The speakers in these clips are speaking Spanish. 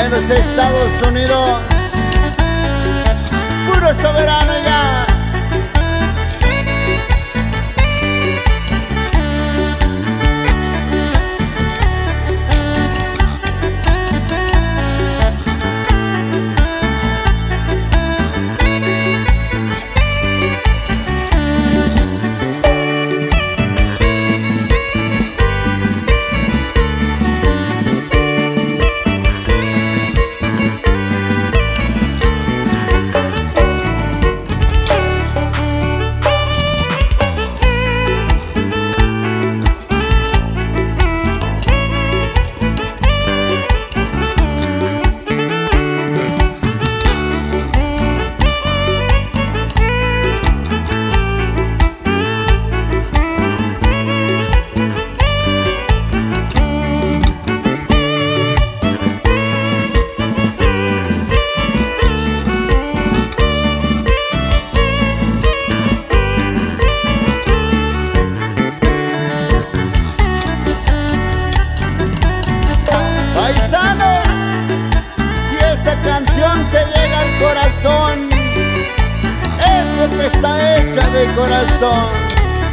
en los Estados Unidos. Puro soberano ya. Paisanos, si esta canción te llega al corazón, es porque está hecha de corazón.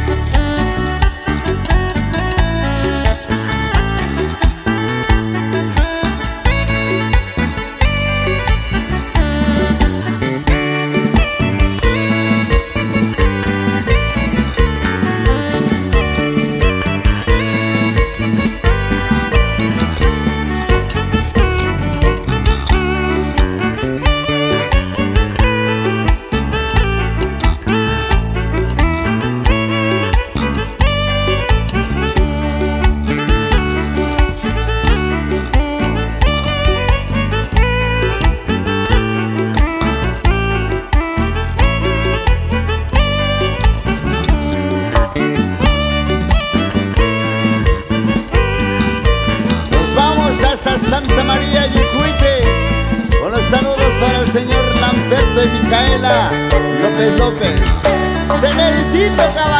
Hasta Santa María Yucuite, con los saludos para el señor Lamberto y Micaela López López, de Meritito, caballo.